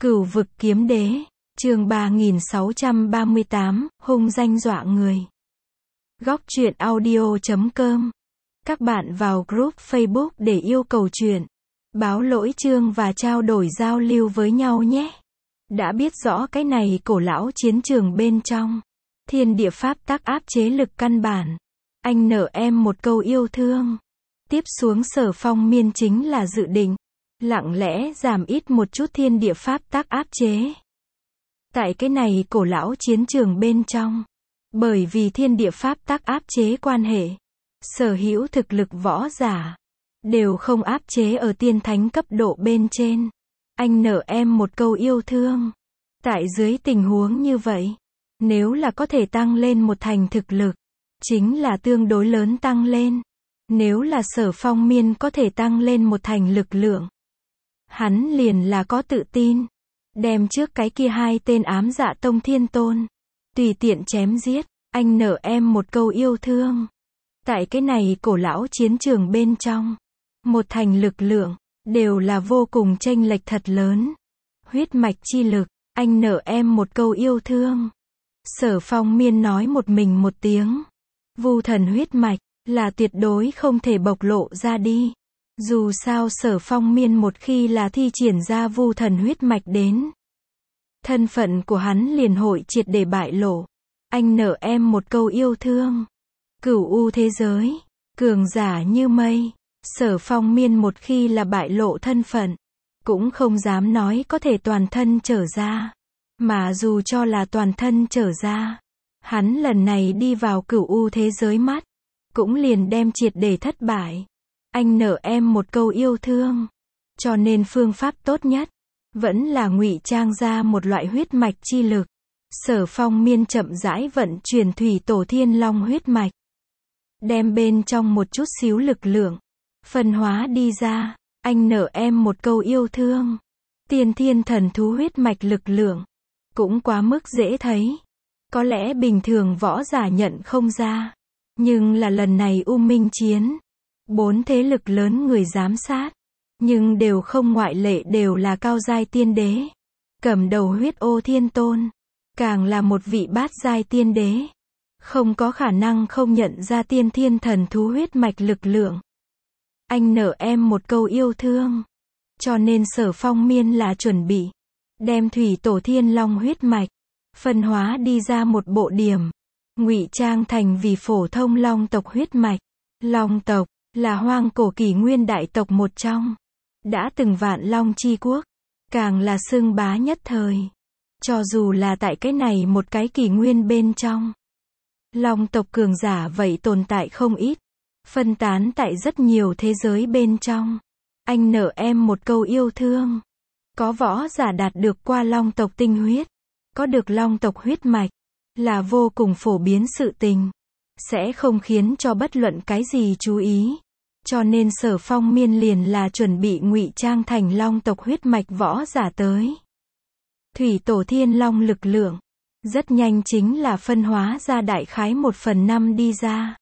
Cửu vực kiếm đế, chương 3638, hung danh dọa người. Góc truyện audio.com. Các bạn vào group Facebook để yêu cầu truyện, báo lỗi chương và trao đổi giao lưu với nhau nhé. Đã biết rõ cái này cổ lão chiến trường bên trong, thiên địa pháp tắc áp chế lực căn bản. Anh nợ em một câu yêu thương. Tiếp xuống Sở Phong Miên chính là dự định lặng lẽ giảm ít một chút thiên địa pháp tắc áp chế. Tại cái này cổ lão chiến trường bên trong, bởi vì thiên địa pháp tắc áp chế quan hệ, sở hữu thực lực võ giả đều không áp chế ở tiên thánh cấp độ bên trên. Anh nợ em một câu yêu thương. Tại dưới tình huống như vậy, nếu là có thể tăng lên một thành thực lực, chính là tương đối lớn tăng lên. Nếu là Sở Phong Miên có thể tăng lên một thành lực lượng, hắn liền là có tự tin đem trước cái kia hai tên ám dạ tông thiên tôn tùy tiện chém giết. Anh nợ em một câu yêu thương. Tại cái này cổ lão chiến trường bên trong, một thành lực lượng đều là vô cùng chênh lệch thật lớn. Huyết mạch chi lực, anh nợ em một câu yêu thương. Sở Phong Miên nói một mình một tiếng. Vu thần huyết mạch là tuyệt đối không thể bộc lộ ra đi. Dù sao Sở Phong Miên một khi là thi triển ra vu thần huyết mạch đến, thân phận của hắn liền hội triệt để bại lộ. Anh nợ em một câu yêu thương. Cửu u thế giới, cường giả như mây. Sở Phong Miên một khi là bại lộ thân phận, cũng không dám nói có thể toàn thân trở ra. Mà dù cho là toàn thân trở ra, hắn lần này đi vào cửu u thế giới mắt, cũng liền đem triệt để thất bại. Anh nợ em một câu yêu thương. Cho nên phương pháp tốt nhất vẫn là ngụy trang ra một loại huyết mạch chi lực. Sở Phong Miên chậm rãi vận chuyển thủy tổ thiên long huyết mạch, đem bên trong một chút xíu lực lượng phân hóa đi ra. Anh nợ em một câu yêu thương. Tiên thiên thần thú huyết mạch lực lượng cũng quá mức dễ thấy, có lẽ bình thường võ giả nhận không ra, nhưng là lần này U Minh chiến, 4 thế lực lớn người giám sát, nhưng đều không ngoại lệ đều là cao giai tiên đế. Cầm đầu huyết ô thiên tôn, càng là một vị bát giai tiên đế. Không có khả năng không nhận ra tiên thiên thần thú huyết mạch lực lượng. Anh nợ em một câu yêu thương. Cho nên Sở Phong Miên là chuẩn bị đem thủy tổ thiên long huyết mạch phân hóa đi ra một bộ điểm, ngụy trang thành vì phổ thông long tộc huyết mạch. Long tộc là hoang cổ kỷ nguyên đại tộc một trong, đã từng vạn long chi quốc, càng là xưng bá nhất thời. Cho dù là tại cái này một cái kỷ nguyên bên trong, long tộc cường giả vậy tồn tại không ít, phân tán tại rất nhiều thế giới bên trong. Anh nợ em một câu yêu thương. Có võ giả đạt được qua long tộc tinh huyết, có được long tộc huyết mạch, là vô cùng phổ biến sự tình, sẽ không khiến cho bất luận cái gì chú ý. Cho nên Sở Phong Miên liền là chuẩn bị ngụy trang thành long tộc huyết mạch võ giả tới. Thủy tổ thiên long lực lượng rất nhanh chính là phân hóa ra đại khái 1/5 đi ra,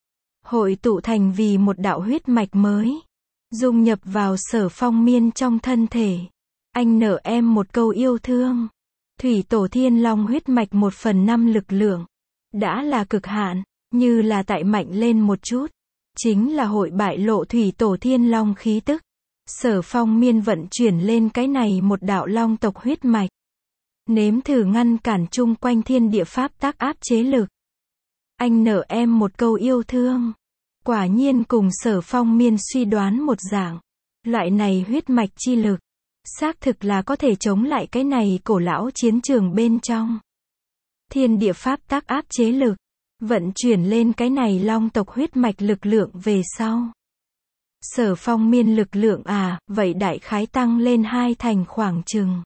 hội tụ thành vì một đạo huyết mạch mới, dung nhập vào Sở Phong Miên trong thân thể. Anh nợ em một câu yêu thương. Thủy tổ thiên long huyết mạch 1/5 lực lượng đã là cực hạn, như là tại mạnh lên một chút, chính là hội bại lộ thủy tổ thiên long khí tức. Sở Phong Miên vận chuyển lên cái này một đạo long tộc huyết mạch, nếm thử ngăn cản chung quanh thiên địa pháp tắc áp chế lực. Anh nợ em một câu yêu thương. Quả nhiên cùng Sở Phong Miên suy đoán một dạng, loại này huyết mạch chi lực xác thực là có thể chống lại cái này cổ lão chiến trường bên trong thiên địa pháp tắc áp chế lực. Vận chuyển lên cái này long tộc huyết mạch lực lượng về sau, Sở Phong Miên lực lượng vậy đại khái tăng lên 2 thành khoảng chừng.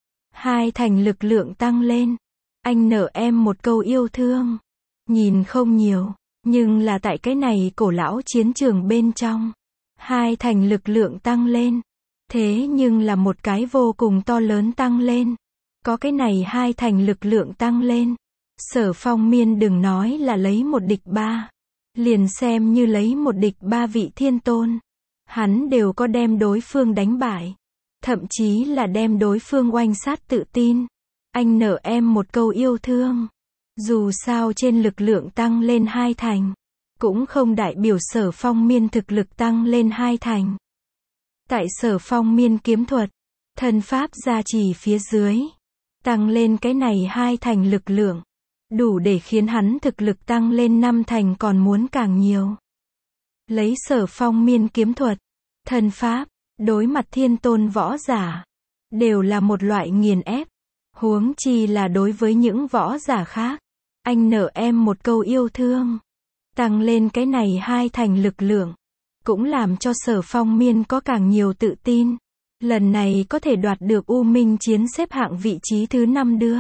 2 thành lực lượng tăng lên. Anh nợ em một câu yêu thương. Nhìn không nhiều, nhưng là tại cái này cổ lão chiến trường bên trong, 2 thành lực lượng tăng lên, thế nhưng là một cái vô cùng to lớn tăng lên. Có cái này 2 thành lực lượng tăng lên, Sở Phong Miên đừng nói là lấy một địch 3, liền xem như lấy một địch 3 vị thiên tôn, hắn đều có đem đối phương đánh bại. thậm chí là đem đối phương oanh sát tự tin. Anh nợ em một câu yêu thương. Dù sao trên lực lượng tăng lên 2 thành, cũng không đại biểu Sở Phong Miên thực lực tăng lên 2 thành. Tại Sở Phong Miên kiếm thuật, thân pháp gia trì phía dưới, tăng lên cái này 2 thành lực lượng, đủ để khiến hắn thực lực tăng lên 5 thành còn muốn càng nhiều. Lấy Sở Phong Miên kiếm thuật, thân pháp, đối mặt thiên tôn võ giả, đều là một loại nghiền ép. Huống chi là đối với những võ giả khác. Anh nợ em một câu yêu thương. Tăng lên cái này 2 thành lực lượng, cũng làm cho Sở Phong Miên có càng nhiều tự tin. Lần này có thể đoạt được U Minh Chiến xếp hạng vị trí thứ 5 đưa.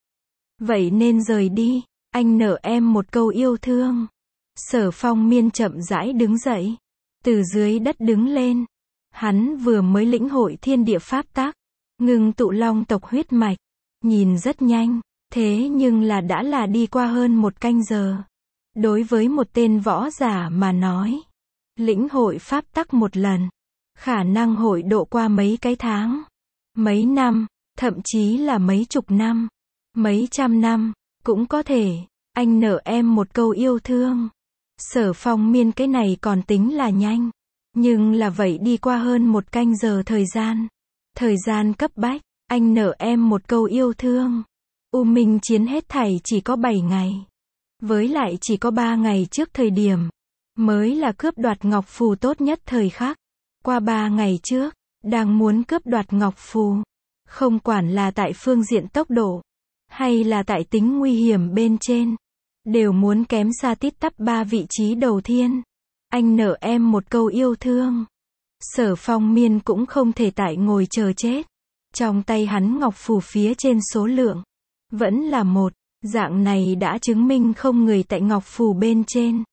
Vậy nên rời đi, anh nợ em một câu yêu thương. Sở Phong Miên chậm rãi đứng dậy, từ dưới đất đứng lên. Hắn vừa mới lĩnh hội thiên địa pháp tắc, ngưng tụ long tộc huyết mạch, nhìn rất nhanh, thế nhưng là đã là đi qua hơn 1 canh giờ. Đối với một tên võ giả mà nói, lĩnh hội pháp tắc một lần, khả năng hội độ qua mấy cái tháng, mấy năm, thậm chí là mấy chục năm, mấy trăm năm, cũng có thể. Anh nợ em một câu yêu thương. Sở Phong Miên cái này còn tính là nhanh, nhưng là vậy đi qua hơn 1 canh giờ thời gian. Thời gian cấp bách, anh nợ em một câu yêu thương. U Minh Chiến hết thảy chỉ có 7 ngày. Với lại chỉ có 3 ngày trước thời điểm, mới là cướp đoạt ngọc phù tốt nhất thời khắc. Qua 3 ngày trước, đang muốn cướp đoạt ngọc phù. Không quản là tại phương diện tốc độ, hay là tại tính nguy hiểm bên trên, đều muốn kém xa tít tắp 3 vị trí đầu tiên. Anh nợ em một câu yêu thương. Sở Phong Miên cũng không thể tại ngồi chờ chết. Trong tay hắn ngọc phù phía trên số lượng, vẫn là 1. Dạng này đã chứng minh không người tại ngọc phù bên trên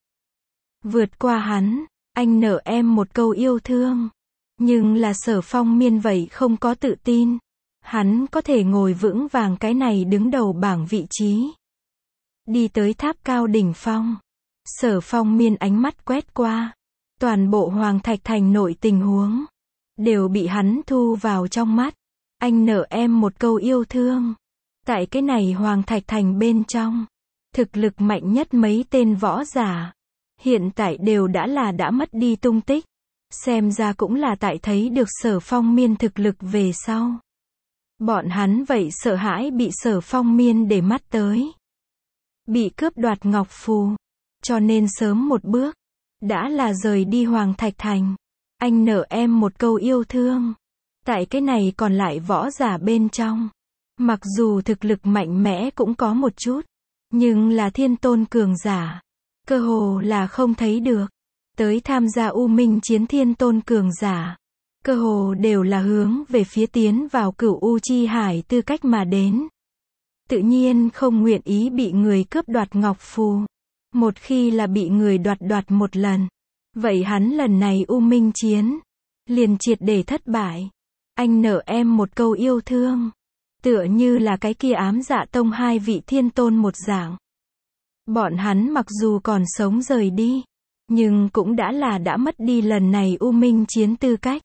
vượt qua hắn. Anh nợ em một câu yêu thương. Nhưng là Sở Phong Miên vậy không có tự tin. Hắn có thể ngồi vững vàng cái này đứng đầu bảng vị trí. Đi tới tháp cao đỉnh phong. Sở Phong Miên ánh mắt quét qua. Toàn bộ Hoàng Thạch Thành nội tình huống, đều bị hắn thu vào trong mắt. Anh nợ em một câu yêu thương. Tại cái này Hoàng Thạch Thành bên trong, thực lực mạnh nhất mấy tên võ giả, hiện tại đều đã mất đi tung tích. Xem ra cũng là tại thấy được Sở Phong Miên thực lực về sau. Bọn hắn vậy sợ hãi bị Sở Phong Miên để mắt tới. Bị cướp đoạt ngọc phù. Cho nên sớm một bước, đã là rời đi Hoàng Thạch Thành. Anh nợ em một câu yêu thương. Tại cái này còn lại võ giả bên trong, mặc dù thực lực mạnh mẽ cũng có một chút, nhưng là thiên tôn cường giả, cơ hồ là không thấy được. Tới tham gia U Minh Chiến thiên tôn cường giả, cơ hồ đều là hướng về phía tiến vào Cửu U Chi Hải tư cách mà đến. Tự nhiên không nguyện ý bị người cướp đoạt ngọc phù. Một khi là bị người đoạt một lần, vậy hắn lần này U Minh Chiến liền triệt để thất bại. Anh nợ em một câu yêu thương. Tựa như là cái kia Ám Dạ Tông 2 vị thiên tôn một dạng. Bọn hắn mặc dù còn sống rời đi, nhưng cũng đã mất đi lần này U Minh Chiến tư cách.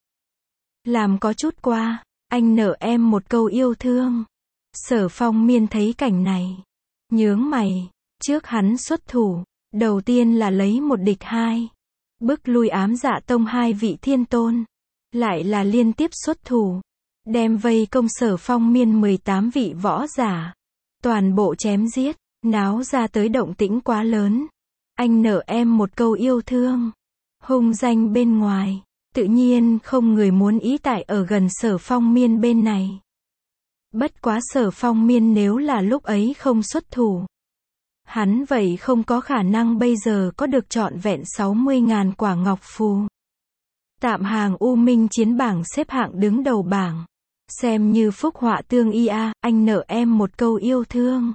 Làm có chút qua, anh nợ em một câu yêu thương. Sở Phong Miên thấy cảnh này, nhướng mày. Trước hắn xuất thủ, đầu tiên là lấy 1 địch 2, bức lui Ám Dạ Tông 2 vị thiên tôn. Lại là liên tiếp xuất thủ, đem vây công Sở Phong Miên 18 vị võ giả. Toàn bộ chém giết, náo ra tới động tĩnh quá lớn. Anh nợ em một câu yêu thương. Hung danh bên ngoài, tự nhiên không người muốn ý tại ở gần Sở Phong Miên bên này. Bất quá Sở Phong Miên nếu là lúc ấy không xuất thủ, hắn vậy không có khả năng bây giờ có được trọn vẹn 60.000 quả ngọc phù. Tạm hàng U Minh Chiến bảng xếp hạng đứng đầu bảng. Xem như phúc họa tương y a. Anh nợ em một câu yêu thương.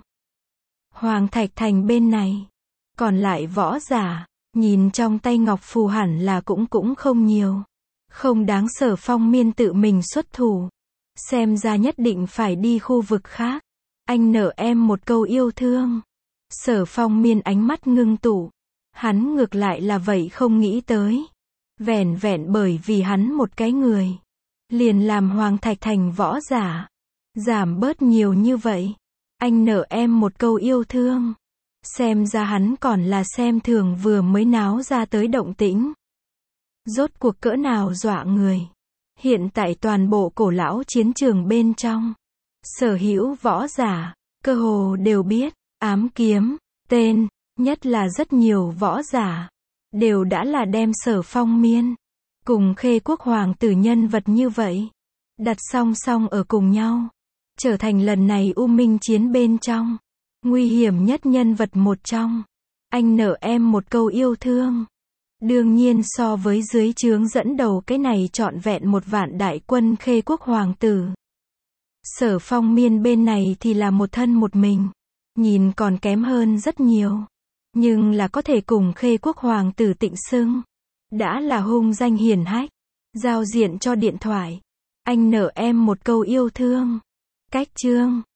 Hoàng Thạch Thành bên này, còn lại võ giả, nhìn trong tay ngọc phù hẳn là cũng không nhiều. Không đáng Sở Phong Miên tự mình xuất thủ. Xem ra nhất định phải đi khu vực khác. Anh nợ em một câu yêu thương. Sở Phong Miên ánh mắt ngưng tụ. Hắn ngược lại là vậy không nghĩ tới. Vẻn vẹn bởi vì hắn một cái người, liền làm Hoàng Thạch thành võ giả. Giảm bớt nhiều như vậy. Anh nợ em một câu yêu thương. Xem ra hắn còn là xem thường vừa mới náo ra tới động tĩnh. Rốt cuộc cỡ nào dọa người. Hiện tại toàn bộ Cổ lão chiến trường bên trong, sở hữu võ giả, cơ hồ đều biết, ám kiếm, tên, nhất là rất nhiều võ giả, đều đã là đem Sở Phong Miên, cùng Khê Quốc hoàng tử nhân vật như vậy, đặt song song ở cùng nhau, trở thành lần này U Minh chiến bên trong, nguy hiểm nhất nhân vật một trong. Anh nợ em một câu yêu thương. Đương nhiên so với dưới trướng dẫn đầu cái này trọn vẹn 1.000.000 đại quân Khê Quốc hoàng tử. Sở Phong Miên bên này thì là một thân một mình. Nhìn còn kém hơn rất nhiều. Nhưng là có thể cùng Khê Quốc hoàng tử tịnh xưng. Đã là hung danh hiển hách. Giao diện cho điện thoại. Anh nợ em một câu yêu thương. Cách chương.